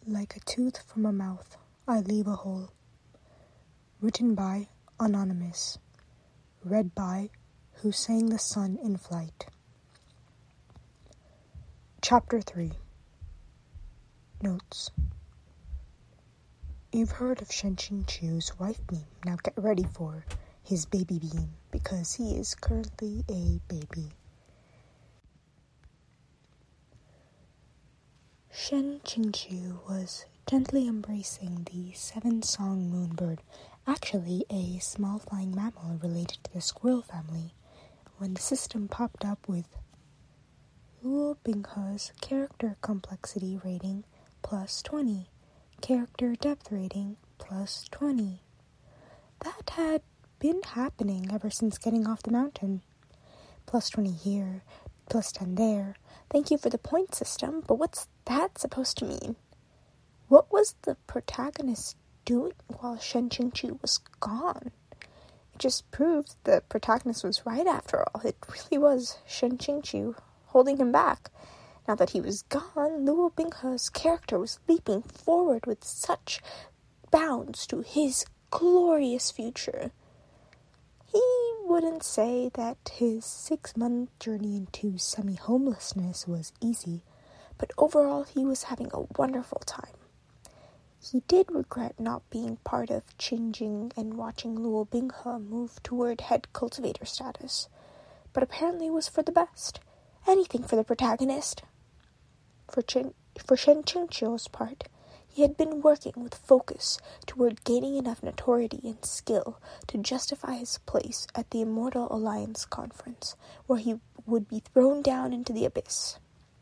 Like a tooth from a mouth, I leave a hole. Written by Anonymous. Read by Who Sang the Sun in Flight. Chapter 3. Notes. You've heard of Shen Qingqiu's wife beam. Now get ready for his baby beam, because he is currently a baby. Shen Qingqiu was gently embracing the seven-song moonbird, actually a small flying mammal related to the squirrel family, when the system popped up with Luo Binghe's character complexity rating plus 20, character depth rating plus 20. That had been happening ever since getting off the mountain. Plus 20 here, plus 10 there. Thank you for the point system, but what's that supposed to mean? What was the protagonist doing while Shen Qingqiu was gone? It just proved the protagonist was right after all. It really was Shen Qingqiu holding him back. Now that he was gone, Luo Binghe's character was leaping forward with such bounds to his glorious future. He wouldn't say that his 6-month journey into semi-homelessness was easy, but overall he was having a wonderful time. He did regret not being part of Qingjing and watching Luo Binghe move toward head cultivator status, but apparently it was for the best. Anything for the protagonist. For Shen Qingqiu's part, he had been working with focus toward gaining enough notoriety and skill to justify his place at the Immortal Alliance conference, where he would be thrown down into the abyss.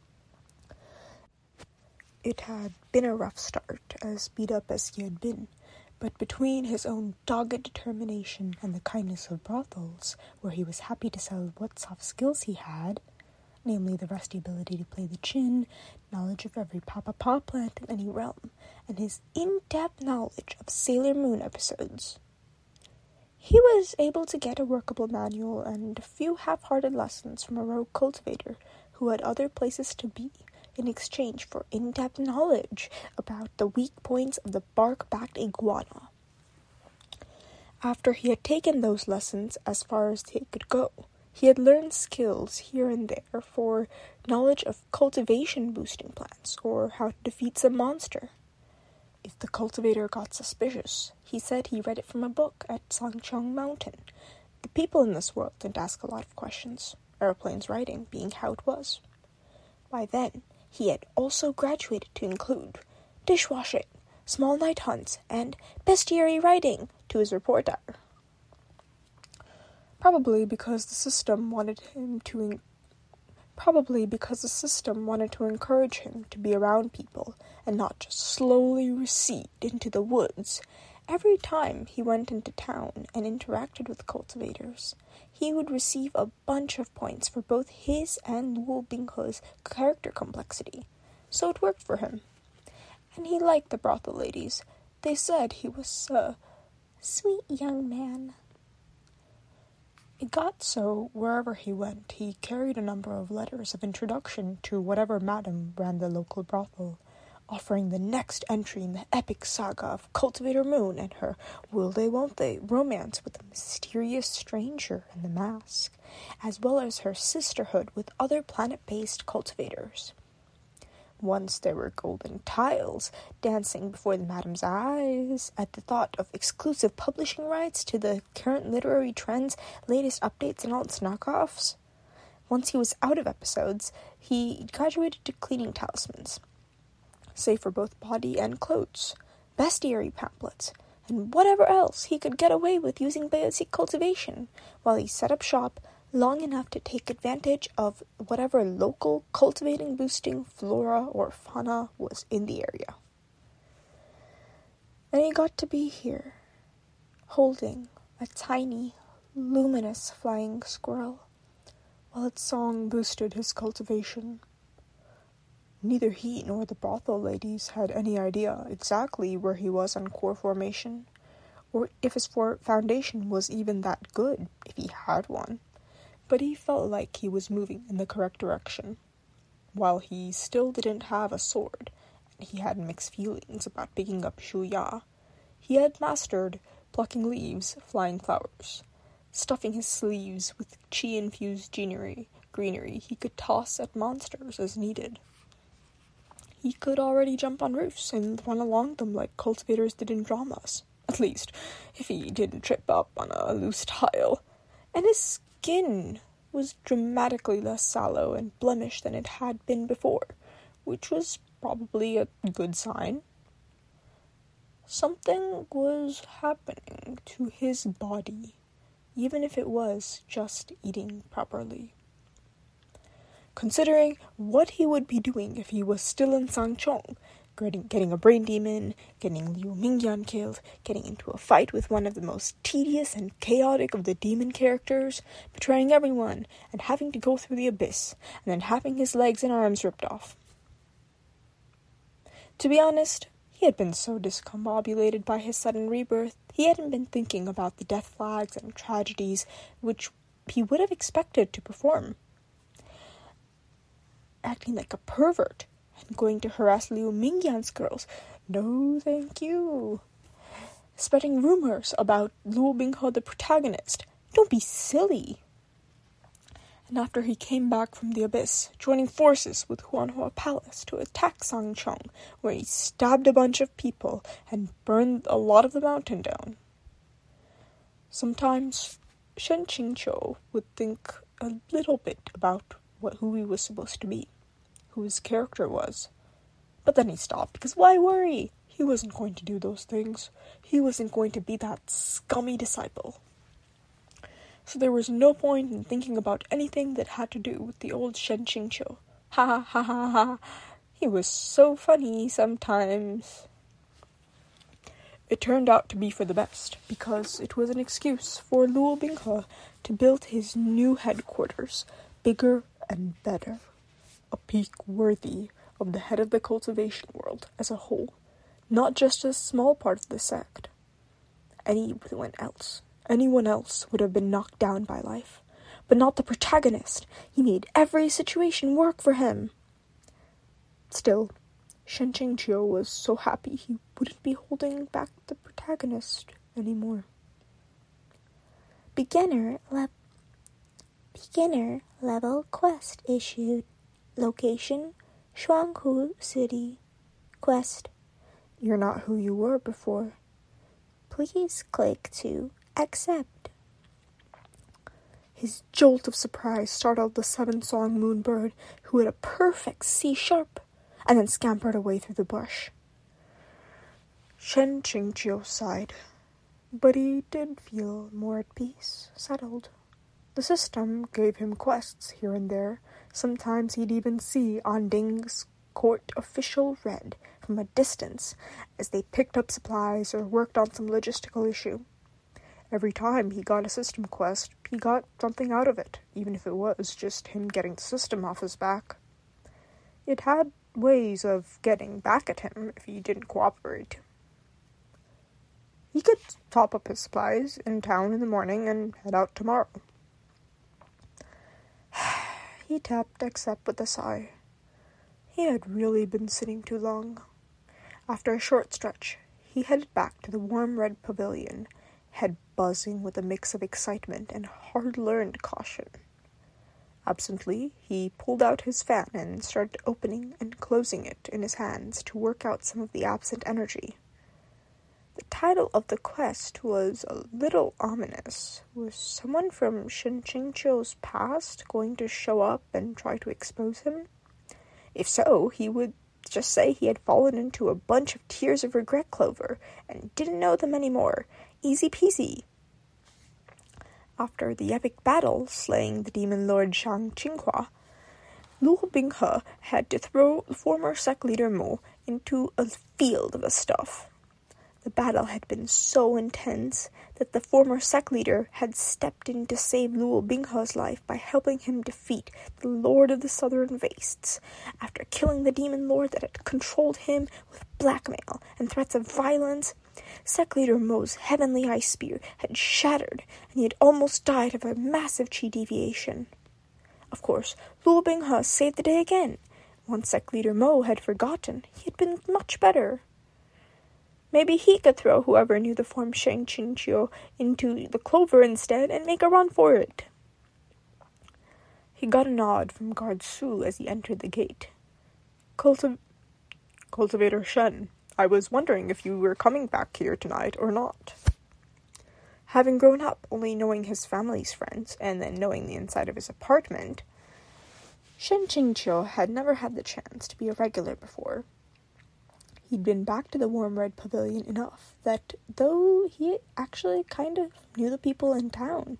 It had been a rough start, as beat up as he had been, but between his own dogged determination and the kindness of brothels, where he was happy to sell what soft skills he had, namely the rusty ability to play the qin, knowledge of every paw plant in any realm, and his in-depth knowledge of Sailor Moon episodes, he was able to get a workable manual and a few half-hearted lessons from a rogue cultivator who had other places to be, in exchange for in-depth knowledge about the weak points of the bark-backed iguana. After he had taken those lessons as far as they could go, he had learned skills here and there for knowledge of cultivation boosting plants or how to defeat some monster. If the cultivator got suspicious, he said he read it from a book at Sangchong Mountain. The people in this world didn't ask a lot of questions, Aeroplane's writing being how it was. By then, he had also graduated to include dishwashing, small night hunts, and bestiary writing to his reporter. Probably because the system wanted to encourage him to be around people and not just slowly recede into the woods. Every time he went into town and interacted with cultivators, he would receive a bunch of points for both his and Luo Binghe's character complexity. So it worked for him. And he liked the brothel ladies. They said he was a sweet young man. It got so, wherever he went, he carried a number of letters of introduction to whatever madam ran the local brothel, offering the next entry in the epic saga of Cultivator Moon and her will-they-won't-they romance with a mysterious stranger in the mask, as well as her sisterhood with other planet-based cultivators. Once there were golden tiles dancing before the madam's eyes at the thought of exclusive publishing rights to the current literary trends, latest updates, and all its knockoffs. Once he was out of episodes, he graduated to cleaning talismans, save for both body and clothes, bestiary pamphlets, and whatever else he could get away with using basic cultivation, while he set up shop long enough to take advantage of whatever local cultivating boosting flora or fauna was in the area. And he got to be here, holding a tiny, luminous flying squirrel, while its song boosted his cultivation. Neither he nor the brothel ladies had any idea exactly where he was on core formation, or if his foundation was even that good, if he had one. But he felt like he was moving in the correct direction. While he still didn't have a sword, he had mixed feelings about picking up Shu Ya. He had mastered plucking leaves, flying flowers, stuffing his sleeves with chi-infused greenery he could toss at monsters as needed. He could already jump on roofs and run along them like cultivators did in dramas. At least, if he didn't trip up on a loose tile. And his skin was dramatically less sallow and blemished than it had been before, which was probably a good sign. Something was happening to his body, even if it was just eating properly. Considering what he would be doing if he was still in Sangchong, getting a brain demon, getting Liu Mingyan killed, getting into a fight with one of the most tedious and chaotic of the demon characters, betraying everyone, and having to go through the abyss, and then having his legs and arms ripped off. To be honest, he had been so discombobulated by his sudden rebirth, he hadn't been thinking about the death flags and tragedies which he would have expected to perform. Acting like a pervert and going to harass Liu Mingyan's girls. No, thank you. Spreading rumors about Luo Binghe, the protagonist. Don't be silly. And after he came back from the abyss, joining forces with Huanhua Palace to attack Sangchong, where he stabbed a bunch of people and burned a lot of the mountain down. Sometimes Shen Qingqiu would think a little bit about who he was supposed to be, who his character was. But then he stopped, because why worry? He wasn't going to do those things. He wasn't going to be that scummy disciple. So there was no point in thinking about anything that had to do with the old Shen Qingqiu. Ha ha ha ha ha. He was so funny sometimes. It turned out to be for the best, because it was an excuse for Luo Binghe to build his new headquarters, bigger and better, a peak worthy of the head of the cultivation world as a whole, not just a small part of the sect. Anyone else would have been knocked down by life, but not the protagonist. He made every situation work for him. Still, Shen Qingqiu was so happy he wouldn't be holding back the protagonist anymore. Beginner level quest issued. Location, Shuanghu City. Quest, you're not who you were before. Please click to accept. His jolt of surprise startled the seven-song moonbird, who had a perfect C-sharp, and then scampered away through the bush. Shen Qingqiu sighed, but he did feel more at peace, settled. The system gave him quests here and there. Sometimes he'd even see Anding's court official Red from a distance as they picked up supplies or worked on some logistical issue. Every time he got a system quest, he got something out of it, even if it was just him getting the system off his back. It had ways of getting back at him if he didn't cooperate. He could top up his supplies in town in the morning and head out tomorrow. He tapped accept with a sigh. He had really been sitting too long. After a short stretch, he headed back to the warm red pavilion, head buzzing with a mix of excitement and hard-learned caution. Absently, he pulled out his fan and started opening and closing it in his hands to work out some of the absent energy. The title of the quest was a little ominous. Was someone from Shen Qingqiu's past going to show up and try to expose him? If so, he would just say he had fallen into a bunch of tears of regret clover and didn't know them anymore. Easy peasy. After the epic battle slaying the demon lord Shang Qinghua, Luo Binghe had to throw the former sect leader Mo into a field of stuff. The battle had been so intense that the former sect leader had stepped in to save Luo Binghe's life by helping him defeat the Lord of the Southern Wastes, after killing the demon lord that had controlled him with blackmail and threats of violence. Sect leader Mo's heavenly ice spear had shattered, and he had almost died of a massive chi deviation. Of course, Luo Binghe saved the day again, Once sect leader Mo had forgotten, he had been much better. Maybe he could throw whoever knew the form Shang Qingqiu into the clover instead and make a run for it. He got a nod from Guard Su as he entered the gate. Cultivator Shen, I was wondering if you were coming back here tonight or not. Having grown up only knowing his family's friends and then knowing the inside of his apartment, Shen Qingqiu had never had the chance to be a regular before. He'd been back to the Warm Red Pavilion enough that though he actually kind of knew the people in town.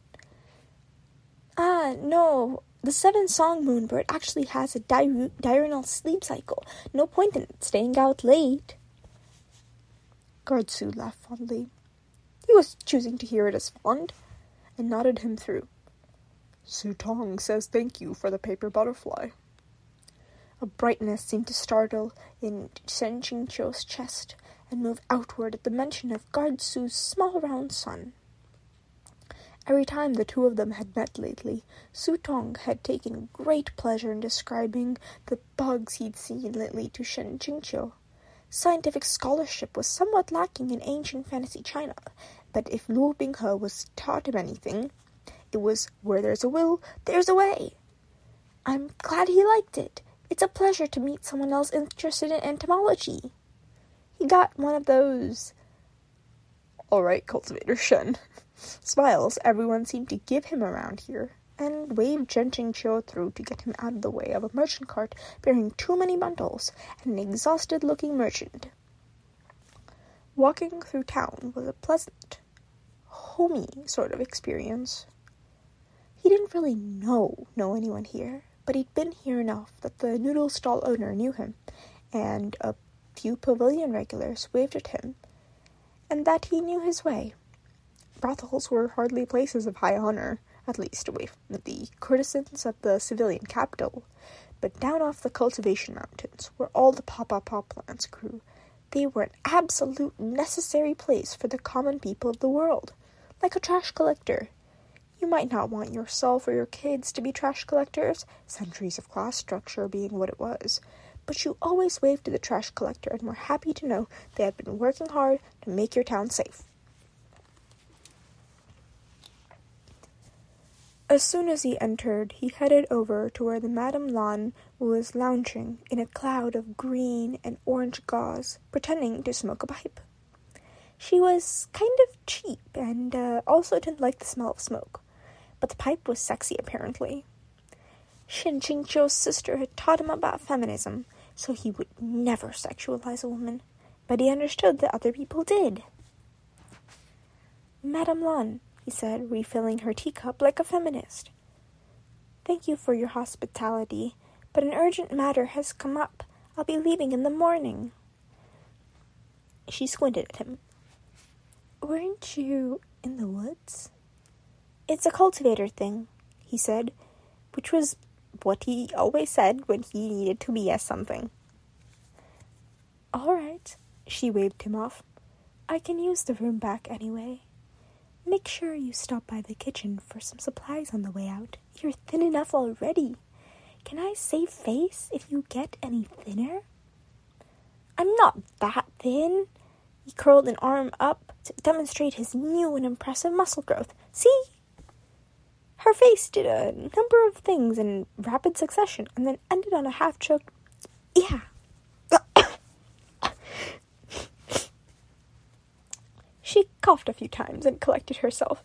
No, the 7-song Moonbird actually has a diurnal sleep cycle. No point in staying out late. Guard Su laughed fondly. He was choosing to hear it as fond, and nodded him through. Su Tong says thank you for the paper butterfly. A brightness seemed to startle in Shen Qingqiu's chest and move outward at the mention of Guard Su's small round son. Every time the two of them had met lately, Su Tong had taken great pleasure in describing the bugs he'd seen lately to Shen Qingqiu. Scientific scholarship was somewhat lacking in ancient fantasy China, but if Luo Binghe was taught him anything, it was where there's a will, there's a way. I'm glad he liked it. It's a pleasure to meet someone else interested in entomology. He got one of those, all right, Cultivator Shen, smiles everyone seemed to give him around here, and waved Shen Qingqiu through to get him out of the way of a merchant cart bearing too many bundles and an exhausted-looking merchant. Walking through town was a pleasant, homey sort of experience. He didn't really know anyone here, but he'd been here enough that the noodle stall owner knew him, and a few pavilion regulars waved at him, and that he knew his way. Brothels were hardly places of high honor, at least away from the courtesans of the civilian capital, but down off the cultivation mountains, where all the Papa plants grew, they were an absolute necessary place for the common people of the world, like a trash collector. You might not want yourself or your kids to be trash collectors, centuries of class structure being what it was, but you always waved to the trash collector and were happy to know they had been working hard to make your town safe. As soon as he entered, he headed over to where the Madame Lan was lounging in a cloud of green and orange gauze, pretending to smoke a pipe. She was kind of cheap and also didn't like the smell of smoke, but the pipe was sexy apparently. Shen Qingqiu's sister had taught him about feminism, so he would never sexualize a woman, but he understood that other people did. Madame Lan, he said, refilling her teacup like a feminist. Thank you for your hospitality, but an urgent matter has come up. I'll be leaving in the morning. She squinted at him. Weren't you in the woods? It's a cultivator thing, he said, which was what he always said when he needed to BS something. All right, she waved him off. I can use the room back anyway. Make sure you stop by the kitchen for some supplies on the way out. You're thin enough already. Can I save face if you get any thinner? I'm not that thin. He curled an arm up to demonstrate his new and impressive muscle growth. See? Her face did a number of things in rapid succession and then ended on a half-choked, yeah. She coughed a few times and collected herself.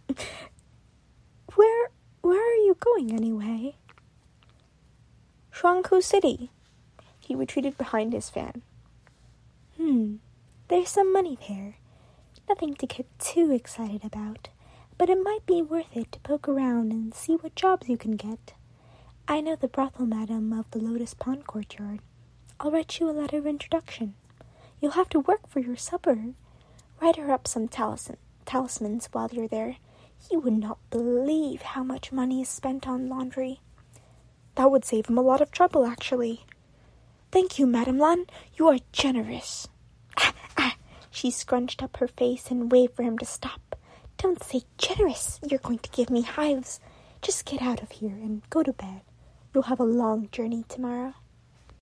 Where are you going anyway? Shuangku City. He retreated behind his fan. There's some money there. Nothing to get too excited about, but it might be worth it to poke around and see what jobs you can get. I know the brothel madam of the Lotus Pond Courtyard. I'll write you a letter of introduction. You'll have to work for your supper. Write her up some talismans while you're there. You would not believe how much money is spent on laundry. That would save him a lot of trouble, actually. Thank you, Madame Lan. You are generous. She scrunched up her face and waved for him to stop. Don't say generous. You're going to give me hives. Just get out of here and go to bed. You'll have a long journey tomorrow.